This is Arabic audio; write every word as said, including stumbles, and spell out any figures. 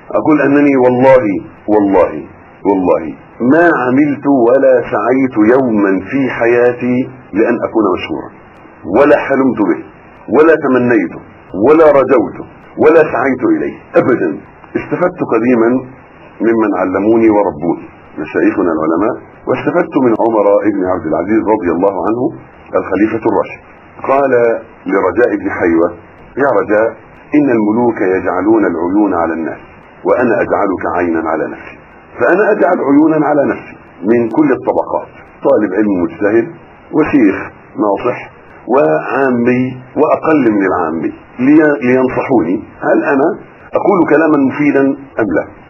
اقول انني والله والله والله ما عملت ولا سعيت يوما في حياتي لان اكون مشهورا، ولا حلمت به ولا تمنيته ولا رجوته ولا سعيت اليه ابدا. استفدت قديما ممن علموني وربوني مشايخنا العلماء، واستفدت من عمر بن عبد العزيز رضي الله عنه الخليفة الراشد. قال لرجاء بن حيوة: يا رجاء، ان الملوك يجعلون العيون على الناس وانا اجعلك عينا على نفسي. فانا اجعل عيونا على نفسي من كل الطبقات، طالب علم مجتهد وشيخ ناصح وعامي واقل من العامي، لينصحوني هل انا اقول كلاما مفيدا ام لا.